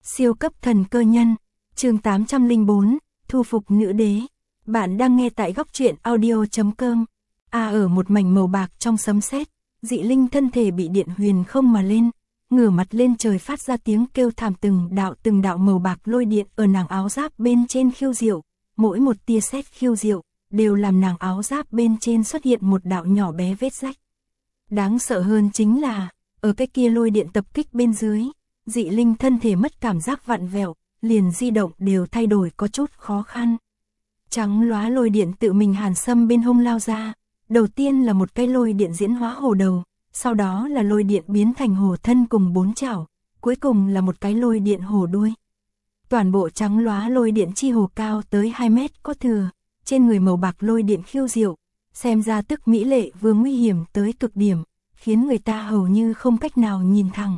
Siêu cấp thần cơ nhân, chương 804, thu phục nữ đế. Bạn đang nghe tại góc truyện audio.com. Ở một mảnh màu bạc trong sấm sét, dị linh thân thể bị điện huyền không mà lên, ngửa mặt lên trời phát ra tiếng kêu thảm, từng đạo màu bạc lôi điện ở nàng áo giáp bên trên khiêu diệu, mỗi một tia sét khiêu diệu đều làm nàng áo giáp bên trên xuất hiện một đạo nhỏ bé vết rách. Đáng sợ hơn chính là, ở cái kia lôi điện tập kích bên dưới, dị linh thân thể mất cảm giác vặn vẹo, liền di động đều thay đổi có chút khó khăn. Trắng lóa lôi điện tự mình Hàn Sâm bên hông lao ra, đầu tiên là một cái lôi điện diễn hóa hổ đầu, sau đó là lôi điện biến thành hổ thân cùng 4 chảo, cuối cùng là một cái lôi điện hổ đuôi. Toàn bộ trắng lóa lôi điện chi hổ cao tới 2 mét có thừa, trên người màu bạc lôi điện khiêu diệu, xem ra tức mỹ lệ vừa nguy hiểm tới cực điểm, khiến người ta hầu như không cách nào nhìn thẳng.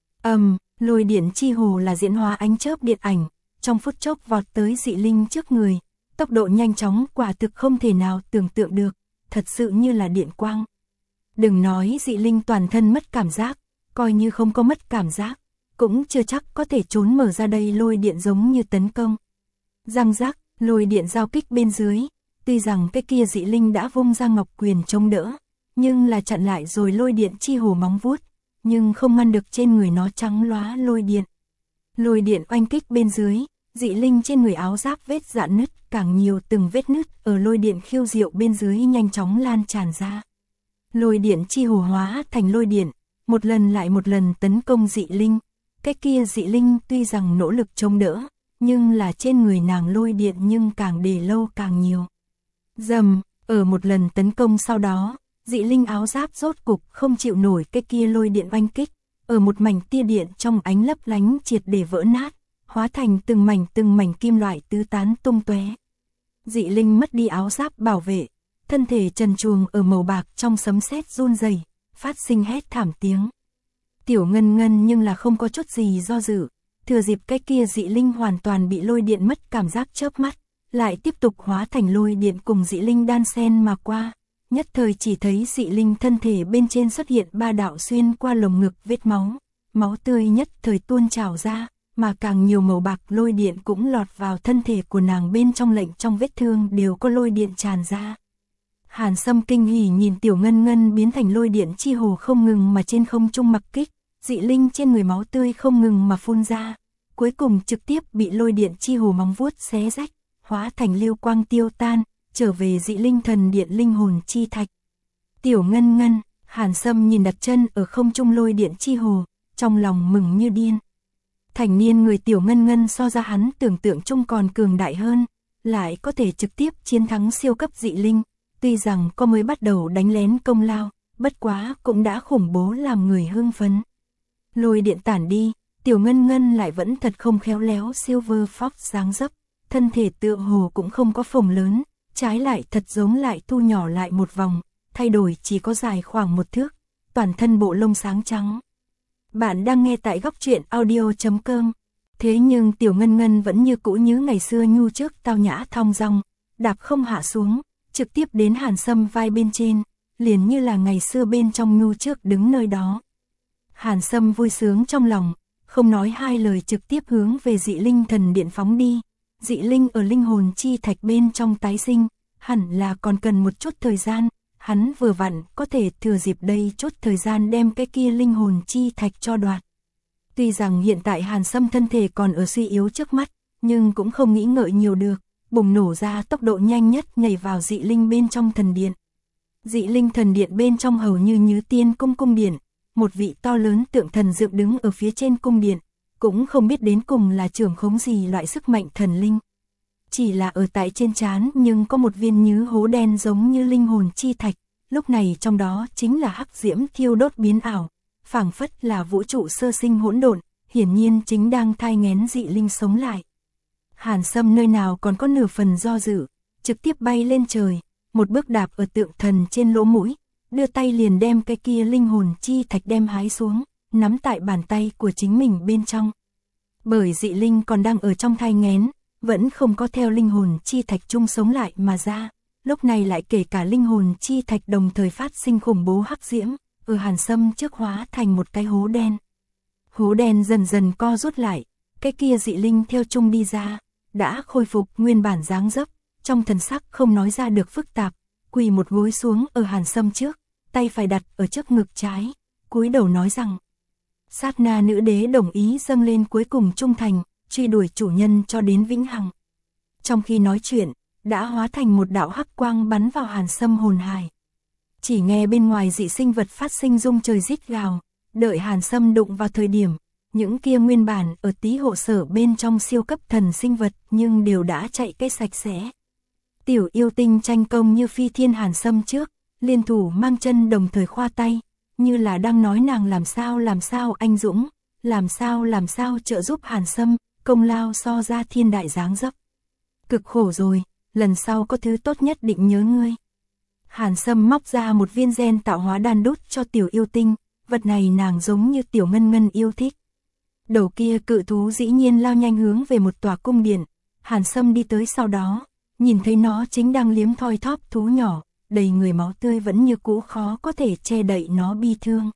Lôi điện chi hồ là diễn hóa ánh chớp điện ảnh, trong phút chốc vọt tới dị linh trước người, tốc độ nhanh chóng quả thực không thể nào tưởng tượng được, thật sự như là điện quang. Đừng nói dị linh toàn thân mất cảm giác, coi như không có mất cảm giác, cũng chưa chắc có thể trốn mở ra đây lôi điện giống như tấn công. Răng rắc, lôi điện giao kích bên dưới, tuy rằng cái kia dị linh đã vung ra ngọc quyền chống đỡ, nhưng là chặn lại rồi lôi điện chi hồ móng vuốt, nhưng không ngăn được trên người nó trắng lóa lôi điện. Lôi điện oanh kích bên dưới, dị linh trên người áo giáp vết rạn nứt càng nhiều, từng vết nứt ở lôi điện khiêu diệu bên dưới nhanh chóng lan tràn ra. Lôi điện chi hồ hóa thành lôi điện, một lần lại một lần tấn công dị linh. Cái kia dị linh tuy rằng nỗ lực chống đỡ, nhưng là trên người nàng lôi điện nhưng càng để lâu càng nhiều. Dầm, ở một lần tấn công sau đó, dị linh áo giáp rốt cục không chịu nổi cái kia lôi điện oanh kích, ở một mảnh tia điện trong ánh lấp lánh triệt để vỡ nát, hóa thành từng mảnh kim loại tứ tán tung tóe. Dị linh mất đi áo giáp bảo vệ, thân thể trần truồng ở màu bạc trong sấm sét run rẩy, phát sinh hét thảm tiếng. Tiểu Ngân Ngân nhưng là không có chút gì do dự, thừa dịp cái kia dị linh hoàn toàn bị lôi điện mất cảm giác chớp mắt, lại tiếp tục hóa thành lôi điện cùng dị linh đan xen mà qua. Nhất thời chỉ thấy dị linh thân thể bên trên xuất hiện 3 đạo xuyên qua lồng ngực vết máu, máu tươi nhất thời tuôn trào ra, mà càng nhiều màu bạc lôi điện cũng lọt vào thân thể của nàng bên trong, lệnh trong vết thương đều có lôi điện tràn ra. Hàn Sâm kinh hỉ nhìn Tiểu Ngân Ngân biến thành lôi điện chi hồ không ngừng mà trên không trung mặc kích, dị linh trên người máu tươi không ngừng mà phun ra, cuối cùng trực tiếp bị lôi điện chi hồ móng vuốt xé rách, hóa thành lưu quang tiêu tan, trở về dị linh thần điện linh hồn chi thạch. Tiểu Ngân Ngân, Hàn Sâm nhìn đặt chân ở không trung lôi điện chi hồ, trong lòng mừng như điên. Thành niên người Tiểu Ngân Ngân so ra hắn tưởng tượng chung còn cường đại hơn, lại có thể trực tiếp chiến thắng siêu cấp dị linh, tuy rằng có mới bắt đầu đánh lén công lao, bất quá cũng đã khủng bố làm người hưng phấn. Lôi điện tản đi, Tiểu Ngân Ngân lại vẫn thật không khéo léo Silver Fox dáng dấp, thân thể tựa hồ cũng không có phồng lớn, trái lại thật giống lại thu nhỏ lại một vòng, thay đổi chỉ có dài khoảng 1 thước, toàn thân bộ lông sáng trắng. Bạn đang nghe tại góc truyện audio.com. Thế nhưng Tiểu Ngân Ngân vẫn như cũ như ngày xưa nhu trước tao nhã thong dong, đạp không hạ xuống, trực tiếp đến Hàn Sâm vai bên trên, liền như là ngày xưa bên trong nhu trước đứng nơi đó. Hàn Sâm vui sướng trong lòng, không nói hai lời trực tiếp hướng về dị linh thần điện phóng đi. Dị linh ở linh hồn chi thạch bên trong tái sinh, hẳn là còn cần một chút thời gian, hắn vừa vặn có thể thừa dịp đây chút thời gian đem cái kia linh hồn chi thạch cho đoạt. Tuy rằng hiện tại Hàn Sâm thân thể còn ở suy yếu trước mắt, nhưng cũng không nghĩ ngợi nhiều được, bùng nổ ra tốc độ nhanh nhất nhảy vào dị linh bên trong thần điện. Dị linh thần điện bên trong hầu như tiên cung điện, một vị to lớn tượng thần dựng đứng ở phía trên cung điện, cũng không biết đến cùng là trưởng khống gì loại sức mạnh thần linh. Chỉ là ở tại trên trán nhưng có một viên nhứ hố đen giống như linh hồn chi thạch, lúc này trong đó chính là hắc diễm thiêu đốt biến ảo, phảng phất là vũ trụ sơ sinh hỗn độn, hiển nhiên chính đang thai nghén dị linh sống lại. Hàn Sâm nơi nào còn có nửa phần do dự, trực tiếp bay lên trời, một bước đạp ở tượng thần trên lỗ mũi, đưa tay liền đem cái kia linh hồn chi thạch đem hái xuống, nắm tại bàn tay của chính mình bên trong. Bởi dị linh còn đang ở trong thai nghén, vẫn không có theo linh hồn chi thạch chung sống lại mà ra, lúc này lại kể cả linh hồn chi thạch đồng thời phát sinh khủng bố hắc diễm, ở Hàn Sâm trước hóa thành một cái hố đen. Hố đen dần dần co rút lại, cái kia dị linh theo chung đi ra, đã khôi phục nguyên bản dáng dấp, trong thần sắc không nói ra được phức tạp, quỳ một gối xuống ở Hàn Sâm trước, tay phải đặt ở trước ngực trái, cúi đầu nói rằng: sát na nữ đế đồng ý dâng lên cuối cùng trung thành, truy đuổi chủ nhân cho đến vĩnh hằng. Trong khi nói chuyện, đã hóa thành một đạo hắc quang bắn vào Hàn Sâm hồn hài. Chỉ nghe bên ngoài dị sinh vật phát sinh rung trời rít gào, đợi Hàn Sâm đụng vào thời điểm, những kia nguyên bản ở tí hộ sở bên trong siêu cấp thần sinh vật nhưng đều đã chạy cái sạch sẽ. Tiểu yêu tinh tranh công như phi thiên Hàn Sâm trước, liên thủ mang chân đồng thời khoa tay, như là đang nói nàng làm sao anh dũng, làm sao trợ giúp Hàn Sâm, công lao so ra thiên đại dáng dấp. Cực khổ rồi, lần sau có thứ tốt nhất định nhớ ngươi. Hàn Sâm móc ra một viên gen tạo hóa đan đút cho tiểu yêu tinh, vật này nàng giống như tiểu ngân ngân yêu thích. Đầu kia cự thú dĩ nhiên lao nhanh hướng về một tòa cung điện, Hàn Sâm đi tới sau đó, nhìn thấy nó chính đang liếm thoi thóp thú nhỏ, đầy người máu tươi vẫn như cũ khó có thể che đậy nó bi thương.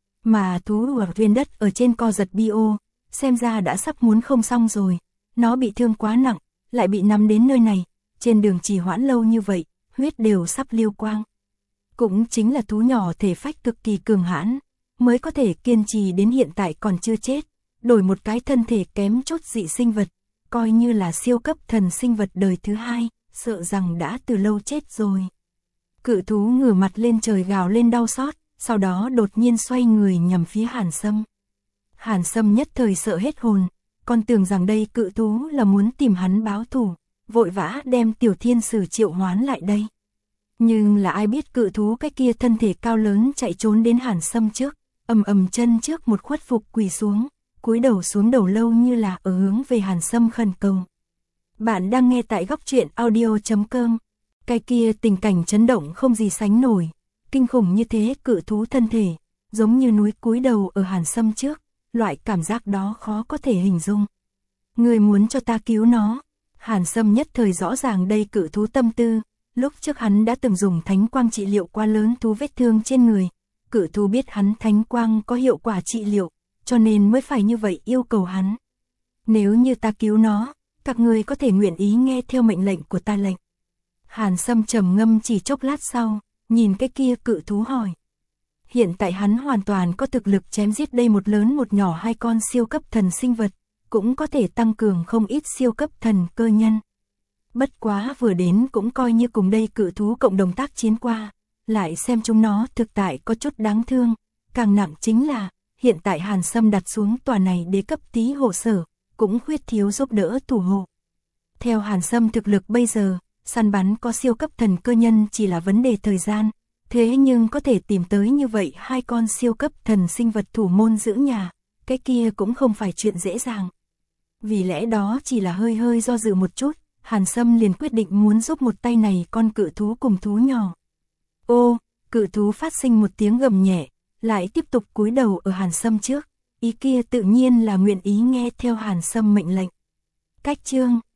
Mà thú ở viên đất ở trên co giật bi ô, xem ra đã sắp muốn không xong rồi, nó bị thương quá nặng, lại bị nắm đến nơi này, trên đường trì hoãn lâu như vậy, huyết đều sắp liêu quang. Cũng chính là thú nhỏ thể phách cực kỳ cường hãn, mới có thể kiên trì đến hiện tại còn chưa chết, đổi một cái thân thể kém chút dị sinh vật, coi như là siêu cấp thần sinh vật đời thứ hai, sợ rằng đã từ lâu chết rồi. Cự thú ngửa mặt lên trời gào lên đau xót, sau đó đột nhiên xoay người nhằm phía Hàn Sâm. Hàn Sâm nhất thời sợ hết hồn, còn tưởng rằng đây cự thú là muốn tìm hắn báo thù, vội vã đem tiểu thiên sử triệu hoán lại đây. Nhưng là ai biết cự thú cái kia thân thể cao lớn chạy trốn đến Hàn Sâm trước, ầm chân trước một khuất phục quỳ xuống, cúi đầu xuống đầu lâu như là ở hướng về Hàn Sâm khẩn cầu. Bạn đang nghe tại góc truyện audio.com. Cái kia tình cảnh chấn động không gì sánh nổi, kinh khủng như thế cự thú thân thể, giống như núi cúi đầu ở Hàn Sâm trước, loại cảm giác đó khó có thể hình dung. Người muốn cho ta cứu nó. Hàn Sâm nhất thời rõ ràng đây cự thú tâm tư, lúc trước hắn đã từng dùng thánh quang trị liệu qua lớn thú vết thương trên người, cự thú biết hắn thánh quang có hiệu quả trị liệu, cho nên mới phải như vậy yêu cầu hắn. Nếu như ta cứu nó, các người có thể nguyện ý nghe theo mệnh lệnh của ta lệnh. Hàn Sâm trầm ngâm chỉ chốc lát sau, nhìn cái kia cự thú hỏi. Hiện tại hắn hoàn toàn có thực lực chém giết đây một lớn một nhỏ hai con siêu cấp thần sinh vật, cũng có thể tăng cường không ít siêu cấp thần cơ nhân. Bất quá vừa đến cũng coi như cùng đây cự thú cộng đồng tác chiến qua, lại xem chúng nó thực tại có chút đáng thương, càng nặng chính là, hiện tại Hàn Sâm đặt xuống tòa này đế cấp tí hộ sở, cũng khuyết thiếu giúp đỡ thủ hộ. Theo Hàn Sâm thực lực bây giờ, săn bắn có siêu cấp thần cơ nhân chỉ là vấn đề thời gian, thế nhưng có thể tìm tới như vậy hai con siêu cấp thần sinh vật thủ môn giữ nhà, cái kia cũng không phải chuyện dễ dàng. Vì lẽ đó chỉ là hơi do dự một chút, Hàn Sâm liền quyết định muốn giúp một tay này con cự thú cùng thú nhỏ. Ô, cự thú phát sinh một tiếng gầm nhẹ, lại tiếp tục cúi đầu ở Hàn Sâm trước, ý kia tự nhiên là nguyện ý nghe theo Hàn Sâm mệnh lệnh. Cách chương